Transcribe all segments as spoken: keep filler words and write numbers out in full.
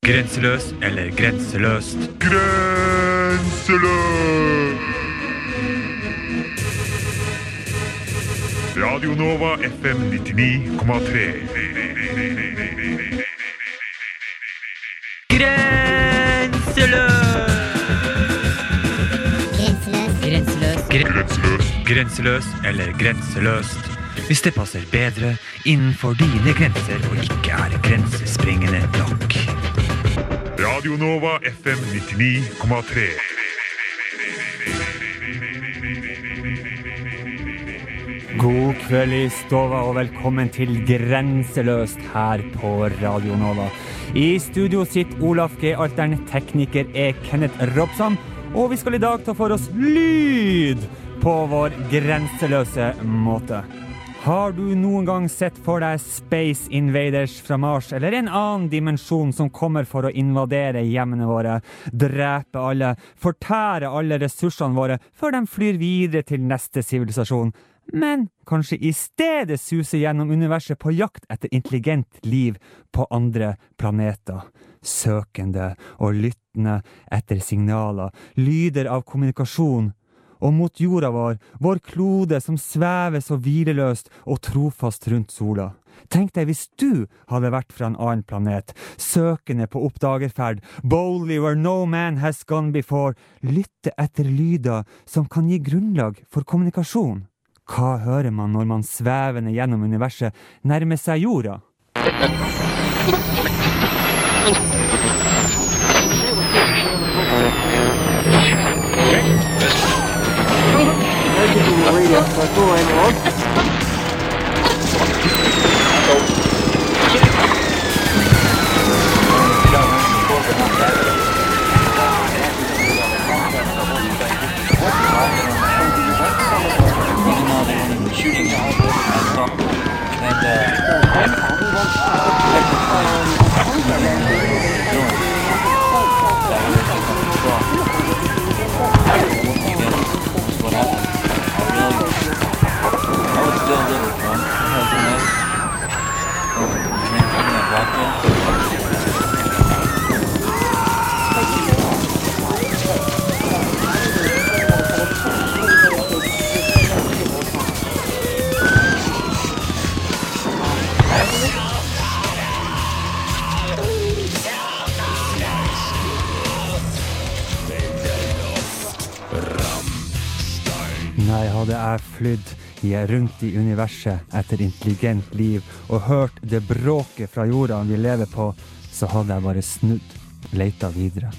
Grenseløs eller grenseløst? Grenseløs! Radio Nova F M nittini komma tre. Grenseløs! Grenseløs. Grenseløs. Grenseløs eller grenseløst? Hvis det passer bedre innenfor dine grenser og ikke er grensespringende nok. Radio Nova F M nittini komma tre. God kveld i stova og velkommen til Grenseløst her på Radio Nova. I studio sitt Olaf G. Altern, tekniker er Kenneth Robson, og vi skal i dag ta for oss lyd på vår grenseløse måte. Har du noen gang sett for deg Space Invaders fra Mars, eller en annen dimensjon som kommer for å invadere hjemmene våre, drepe alle, fortære alle ressursene våre, før de flyr videre til neste sivilisasjon, men kanskje i stedet suse gjennom universet på jakt etter intelligent liv på andre planeter, søkende og lyttende etter signaler, lyder av kommunikasjon, og mot jorda vår, vår klode som svever så hvileløst og trofast rundt sola. Tenk deg hvis du hadde vært fra en annen planet, søkende på oppdagerferd, boldly where no man has gone before, lytte etter lyder som kan gi grunnlag for kommunikasjon. Hva hører man når man svevende gjennom universet nærmer seg jorda? Shooting and Nei, hadde jeg flydd rundt i universet etter intelligent liv og hørt det bråket fra jorda vi lever på, så hadde jeg bare snudd, leita videre.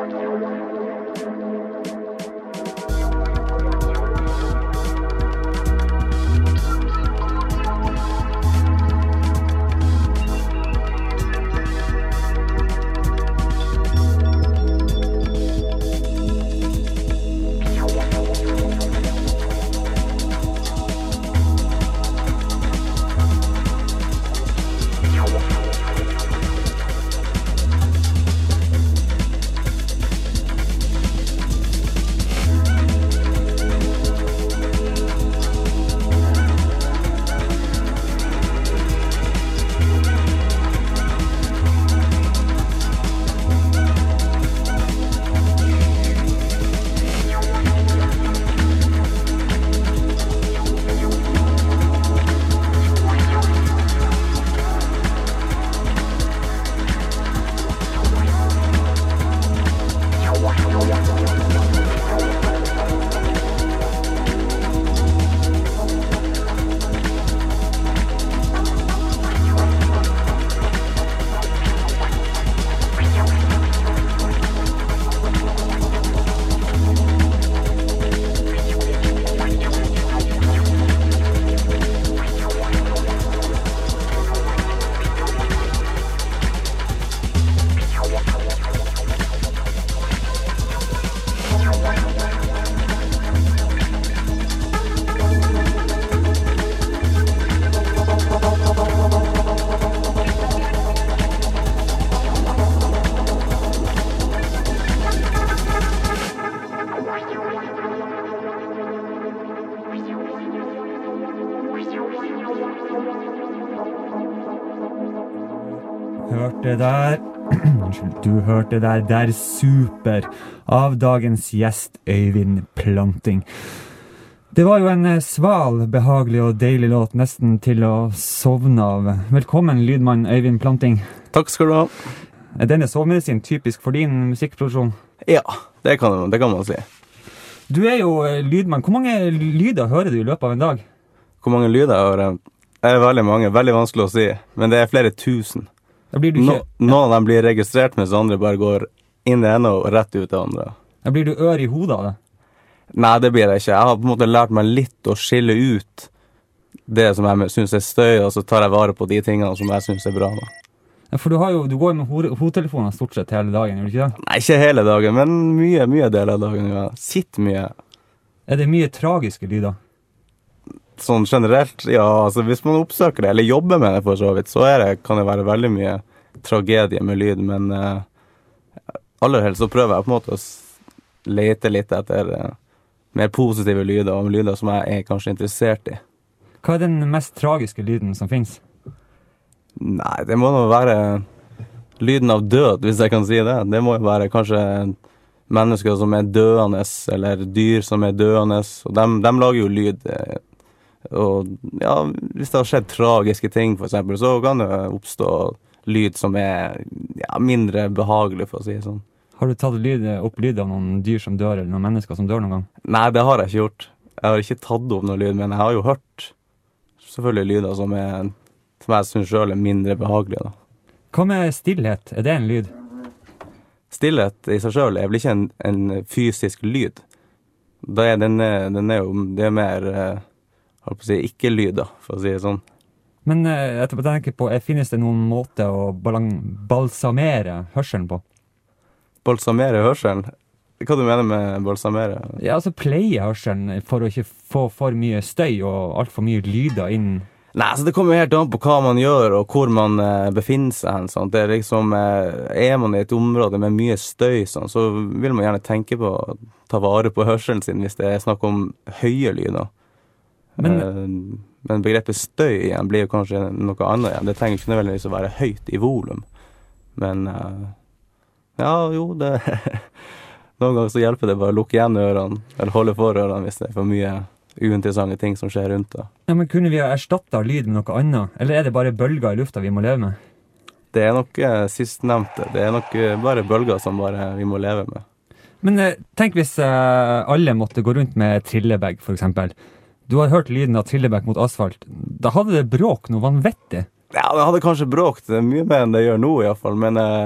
hørte der Du hørte der Der Super av dagens gjest Øyvind Planting. Det var jo en sval, behagelig og deilig låt, nesten til å sovne av. Velkommen, lydmann Øyvind Planting. Takk skal du ha. Er denne sovmedisin typisk for din musikkproduksjon? Ja, det kan, det kan man si. Du er jo lydmann. Hvor mange lyder hører du i løpet av en dag? Hvor mange lyder jeg hører? Det er veldig mange, veldig vanskelig å si, men det er flere tusen. Da blir du ikke... No, noen av dem blir registrert, mens andre bare går inn i ene og rett ut i andre. Da blir du ør i hodet av det? Nei, det blir det ikke. Jeg har på en måte lært meg litt å skille ut det som jeg synes er støy, og så tar jeg vare på de tingene som jeg synes er bra. Da. Ja, for du, har jo, du går med ho- hodetelefoner stort sett hele dagen, gjør du ikke det? Nei, ikke hele dagen, men mye, mye del av dagen. Ja. Sitt mye. Er det mye tragiske lyder? Sånn generelt, ja, altså hvis man oppsøker det, eller jobber med det for så vidt, så er det, kan det være veldig mye tragedie med lyd, men uh, aller helst så prøver jeg på en måte å lete litt etter uh, mer positive lyder, og lyder som jeg er kanskje interessert i. Hva er den mest tragiske lyden som finnes? Nei, det må nå være lyden av død, hvis jeg kan si det. Det må jo være kanskje mennesker som er døende, eller dyr som er døende, og dem, dem lager jo lyd. Uh, Og ja, hvis det har skjedd tragiske ting for eksempel, så kan det oppstå lyd som er ja, mindre behagelig, for å si det sånn. Har du tatt lyd, opp lyd av noen dyr som dør, eller noen mennesker som dør noen gang? Nei, det har jeg ikke gjort. Jeg har ikke tatt opp noe lyd, men jeg har jo hørt selvfølgelig lyder som, er, som jeg synes selv er mindre behagelige. Da. Hva med stillhet? Er det en lyd? Stillhet i seg selv er vel ikke en, en fysisk lyd. Da er den, den er jo, det er mer... holdt på å si, ikke lyd da, for å si det sånn. Men jeg tenker på, finnes det noen måte å balang- balsamere hørselen på? Balsamere hørselen? Hva du mener med balsamere? Ja, altså pleie hørselen for å ikke få for mye støy og alt for mye lyder inn. Nei, så det kommer helt an på hva man gjør og hvor man eh, befinner seg hen, sånn. Det er liksom, eh, er man i et område med mye støy, sånn, så vil man gjerne tenke på å ta vare på hørselen sin hvis det er snakk om høye lyder. Men, men begrepet støy igjen blir jo kanskje noe annet igjen. Det trenger ikke nødvendigvis å være høyt i volum. Men ja, jo, det noen ganger så hjelper det bare å lukke igjen ørene, eller holde for ørene hvis det er for mye uinteressante ting som skjer rundt det. Ja, men kunne vi ha erstattet lyd med noe annet? Eller er det bare bølger i lufta vi må leve med? Det er nok eh, sistnevnte. Det er nok eh, bare bølger som bare vi må leve med. Men eh, tenk hvis eh, alle måtte gå rundt med trillebag, for eksempel. Du har hørt lyden av trillebekk mot asfalt. Da hadde det bråk noe vanvettig. Ja, det hadde kanskje bråkt mye mer enn det gjør nå i hvert fall, men eh,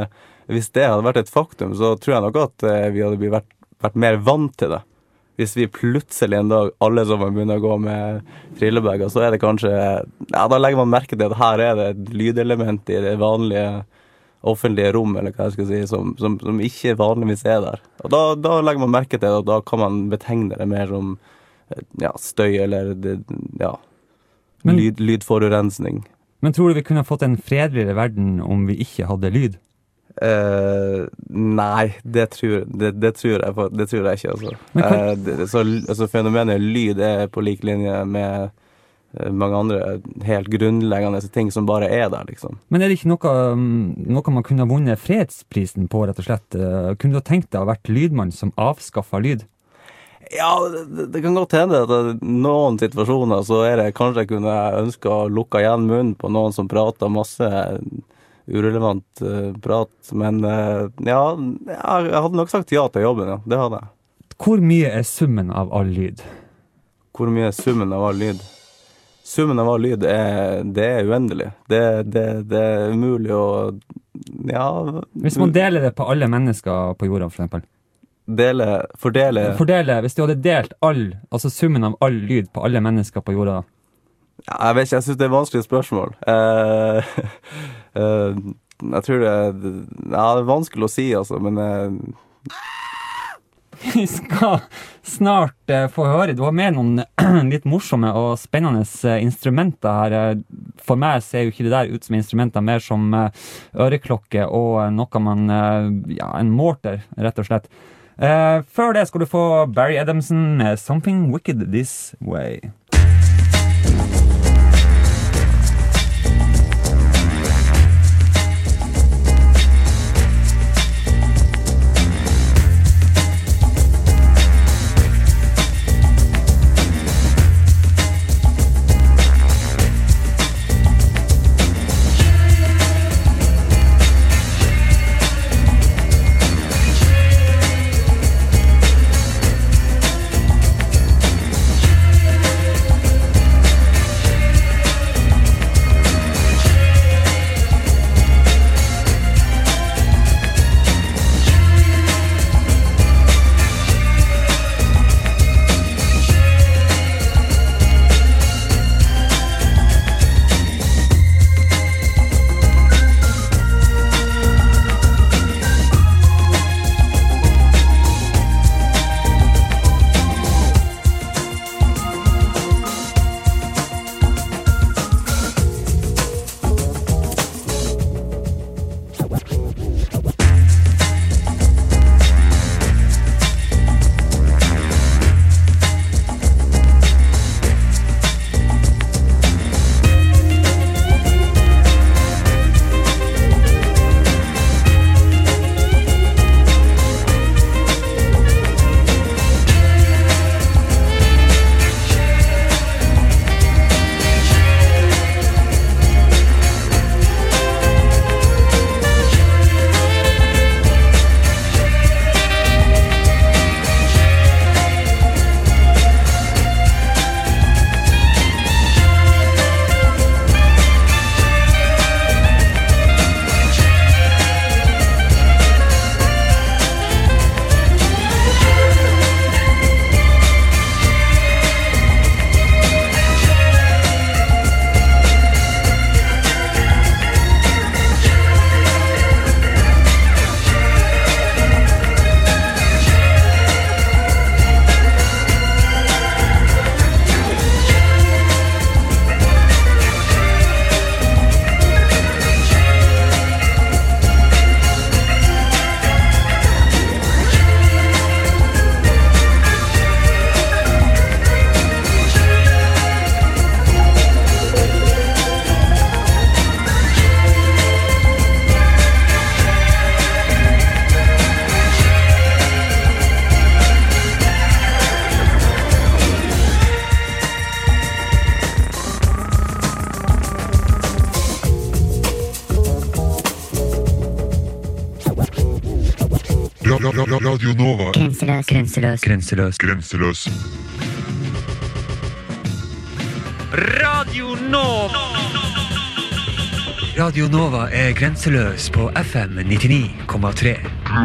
hvis det hadde vært et faktum, så tror jeg nok at eh, vi hadde vært, vært mer vant til det. Hvis vi plutselig en dag alle sammen begynner å gå med trillebager, så er det kanskje, ja, da legger man merke til at her er det et lydelement i det vanlige offentlige rom, eller hva jeg skal si, som, som, som ikke vanligvis er der. Og da, da legger man merke til det, og da kan man betegne det mer som ja, støy eller det, ja, men, lyd, lydforurensning. Men tror du vi kunne fått en fredeligere verden om vi ikke hadde lyd? Uh, nei, det tror, det, det, tror jeg, det tror jeg ikke altså. Kan... Uh, det, så, altså fenomenet lyd er på lik linje med uh, mange andre helt grunnleggende ting som bare er der liksom. Men er det ikke noe, noe man kunne ha vunnet fredsprisen på rett og slett? Uh, kunne du tenkt deg å ha vært lydmann som avskaffa lyd? Ja, det, det kan godt hende at noen situasjoner så er det kanskje jeg kunne ønske å lukke igjen munnen på noen som prater masse urelevant uh, prat, men uh, ja, jeg hadde nok sagt ja til jobben, ja, det hadde jeg. Hvor mye er summen av all lyd? Hvor mye er summen av all lyd? Summen av all lyd er, det er uendelig. Det, det, det er umulig å, ja... Hvis man deler det på alle mennesker på jorda, for eksempel? Dele, fordele... Fordele, hvis du hadde delt all, altså summen av all lyd på alle mennesker på jorda, ja, jeg vet ikke, jeg synes det er vanskelige spørsmål. Uh, uh, jeg tror det, ja, det er vanskelig å si, altså, men... Uh... Vi skal snart uh, få høre. Du har med noen litt morsomme og spennende uh, instrumenter her. For meg ser jo ikke det der ut som instrumenter, mer som uh, øreklokke og uh, noe man... Uh, ja, en morter, rett og slett. Uh, før det skal du få Barry Adamson med Something Wicked This Way. Radio Nova. Grenseløs, grenseløs, grenseløs, Grenseløs. Radio Nova. Radio Nova er grenseløs på F M nittini komma tre.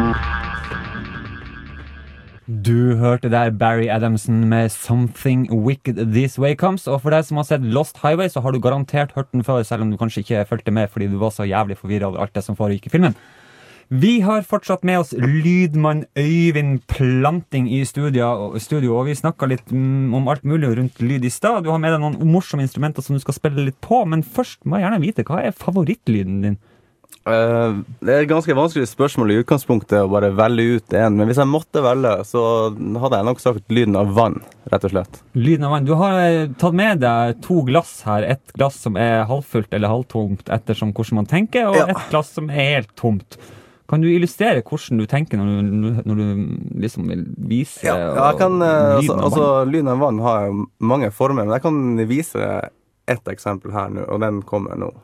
Du hørte der Barry Adamson med Something Wicked This Way Comes, og for deg som har sett Lost Highway, så har du garantert hørt den før, selv om du kanskje ikke fulgte med fordi du var så jævlig forvirret over alt det som foregikk i filmen. Vi har fortsatt med oss lydmann Øyvind Planting i studio, studio og vi snakket litt om alt mulig rundt lyd i stad. Du har med deg noen morsomme instrumenter som du skal spille litt på, men først må jeg gjerne vite, hva er favorittlyden din? Uh, det er et ganske vanskelig spørsmål i utgangspunktet å bare velge ut en, men hvis jeg måtte velge, så hadde jeg nok sagt lyden av vann, rett og slett. Lyden av vann. Du har tatt med deg to glass her, et glass som er halvfullt eller halvtomt ettersom hvordan man tenker, og ja. Et glass som er helt tomt. Kan du illustrere hvordan du tenker når du, når du liksom vil vise ja, ja, jeg kan, uh, lyden av altså, vann? Lyden av vann har jo mange former, men jeg kan vise et eksempel her nå, og den kommer nå.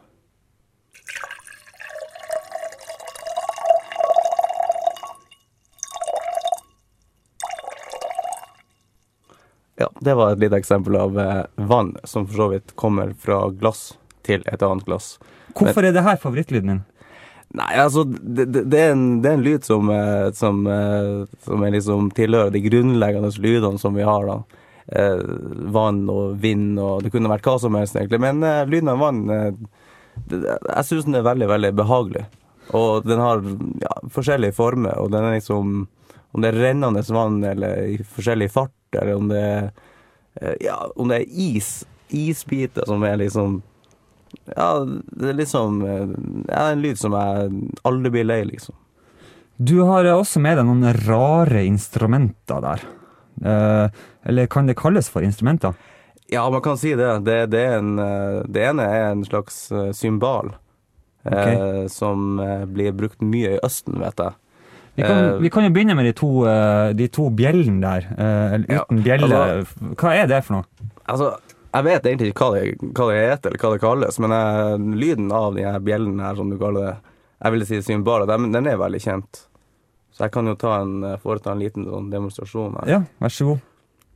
Ja, det var et lite eksempel av eh, vann som for så vidt kommer fra glass til et annet glass. Hvorfor Men, er det her favorittlyden din? Nei, altså, det, det, det, er, en, det er en lyd som, eh, som, eh, som er liksom tilhører de grunnleggende lydene som vi har da. Eh, vann og vind, og det kunne vært hva som helst egentlig. Men eh, lyden av vann, eh, det, jeg synes den er veldig, veldig behagelig. Og den har ja, forskjellige former, og den er liksom, om det er rennende vann eller i forskjellig fart, eller om det er, ja, om det er is, isbiter som er liksom, ja, det er liksom, ja, en lyd som jeg aldri blir lei, liksom. Du har også med deg noen rare instrumenter der. Eh, eller kan det kalles for instrumenter? Ja, man kan si det. Det, det, er en, det ene er en slags symbal, okay. eh, som blir brukt mye i Østen, vet jeg. Vi kan, vi kan jo begynne med de to, de to bjellene der, eller uten ja, bjelle. Altså, hva er det for noe? Altså, jeg vet egentlig ikke hva det, hva det heter, eller hva det kalles, men jeg, lyden av de her bjellene her, som du kaller det, jeg vil si symboler, den, den er veldig kjent. Så jeg kan jo ta en, foreta en liten sånn demonstrasjon her. Ja, vær så god.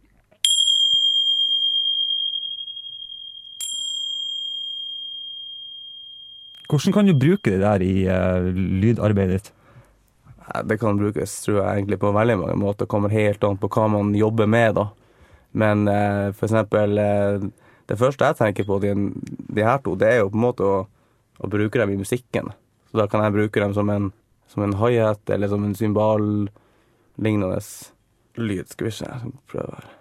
Hvordan kan du bruke det der i uh, lydarbeidet ditt? Det kan brukes, tror jeg, egentlig på veldig mange måter. Det kommer helt an på hva man jobber med, da. Men eh, for eksempel, eh, det første jeg tenker på, de, de her to, det er jo på en måte å, å bruke dem i musikken. Så da kan jeg bruke dem som en, som en hi-hat, eller som en symbol-lignende lyd. Skal vi se, jeg skal prøve her.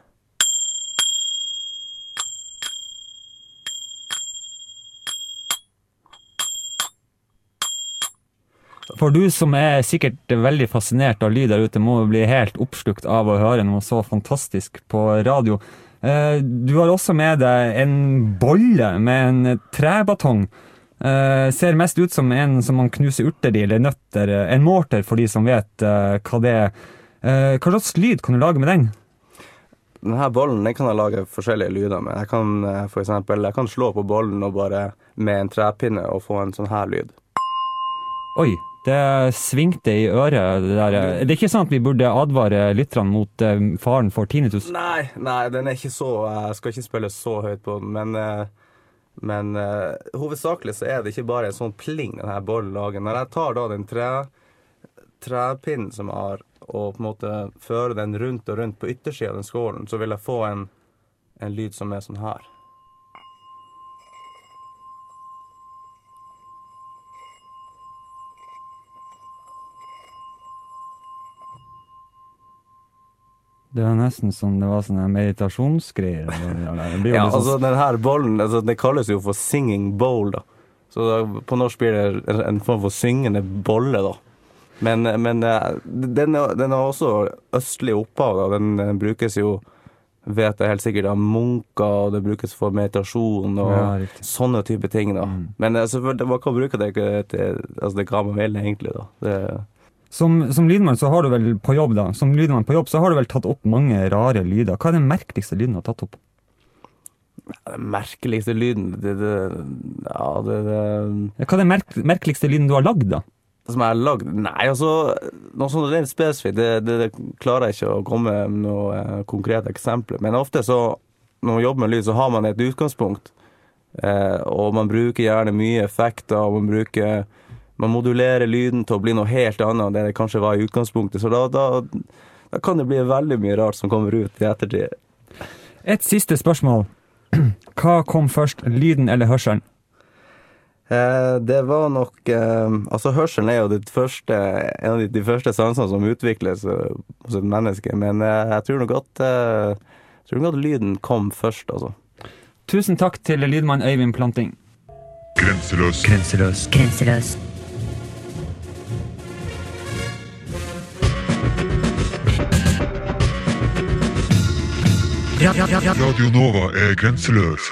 For du som er sikkert veldig fascinert av lyd der ute, må bli helt oppslukt av å høre noe så fantastisk på radio. Du har også med deg en bolle med en trebatong. Ser mest ut som en som man knuser urter i, eller nøtter. En morter for de som vet hva det er. Hva slags lyd kan du lage med den? Denne bollen den kan jeg lage forskjellige lyder med. Jeg kan, for eksempel, jeg kan slå på bollen og bare med en trepinne og få en sånn her lyd. Oi, det svingte i øret. Det der. Er det ikke sånn at vi burde advare lytterne mot uh, faren for tinnitus? Nei, nei, den er ikke så, jeg skal ikke spille så høyt på den, men, uh, men uh, hovedsakelig så er det ikke bare en sånn pling denne bollen lager. Når jeg tar da den tre, trepinnen som jeg har, og på en måte fører den rundt og rundt på yttersiden av den skålen, så vil jeg få en, en lyd som er sånn her. Det var nesten som det var sånne meditasjonsgreier. Ja, altså den her bollen, altså, det kalles jo for singing bowl da. Så da, på norsk blir det en form for syngende bolle da. Men, men den, den har også østlig opphav da. Den, den brukes jo, vet jeg helt sikkert, av munker, og det brukes for meditasjon og ja, sånne type ting da. Mm. Men altså, man kan bruke det til, altså det kan man vel egentlig da. Det Som, som lydmann så har du vel på jobb da, som lydmann på jobb så har du vel tatt opp mange rare lyder. Hva er den merkeligste lyden du har tatt opp? Den merkeligste lyden, det, det, ja, det, det... Ja, hva er den merk merkeligste lyden du har lagd da? Det som jeg har lagd? Nei, altså, noe sånt rent spesifikt, det, det, det klarer jeg ikke å komme med noen eh, konkrete eksempler. Men ofte så, når man jobber med lyd, så har man et utgangspunkt. Eh, og man bruker gjerne mye effekter, og man bruker man modulerer lyden til å bli noe helt annet enn det det kanskje var i utgangspunktet, så da, da, da kan det bli veldig mye rart som kommer ut i ettertid. Et siste spørsmål. Hva kom først, lyden eller hørselen? Eh, det var nok eh, altså hørselen er jo det første, en av de, de første sansene som utvikles uh, hos et menneske, men eh, jeg tror nok at eh, jeg tror nok at lyden kom først, altså. Tusen takk til lydmann Øyvind Planting. Grenseløs. Grenseløs. Grenseløs. Radio Nova er grenseløs.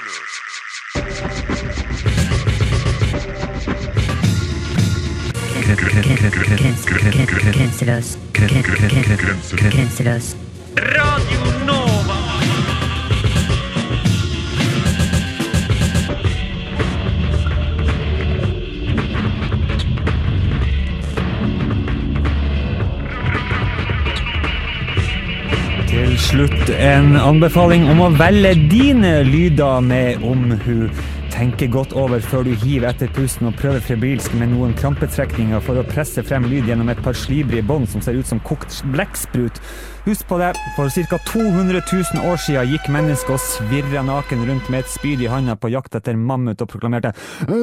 Grenseløs. Grenseløs. Radio Nova. Til slutt en anbefaling om å velge dine lyder med omhu. Tenke godt over før du hiver etter pusten og prøver febrilsk med noen krampetrekninger for å presse frem lyd gjennom et par slibrige bånd som ser ut som kokt blekksprut. Husk på det, for ca. to hundre tusen år siden gikk mennesket og svirret naken rundt med et spyd i handa på jakt etter mammut og proklamerte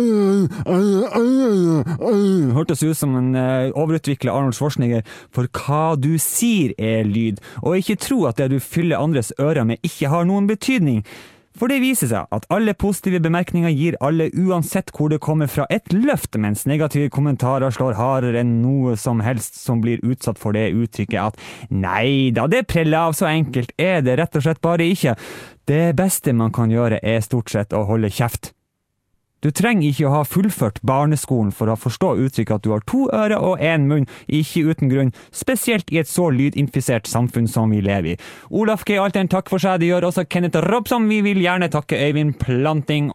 hørtes ut som en uh, overutviklet Arnold Schwarzenegger, for hva du sier er lyd, og ikke tro at det du fyller andres ører med ikke har noen betydning. For det viser seg at alle positive bemerkninger gir alle uansett hvor det kommer fra et løft, mens negative kommentarer slår hardere enn noe som helst som blir utsatt for det uttrykket at nei da, det preller av så enkelt er det rett og slett bare ikke. Det beste man kan gjøre er stort sett å holde kjeft. Du trenger ikke å ha fullført barneskolen for å forstå uttrykket at du har to ører og en munn, ikke uten grunn, spesielt i et så lydinfisert samfunn som vi lever i. Olaf G. Altern, takk for seg. Det gjør også Kenneth Robson. Vi vil gjerne takke Øyvind Planting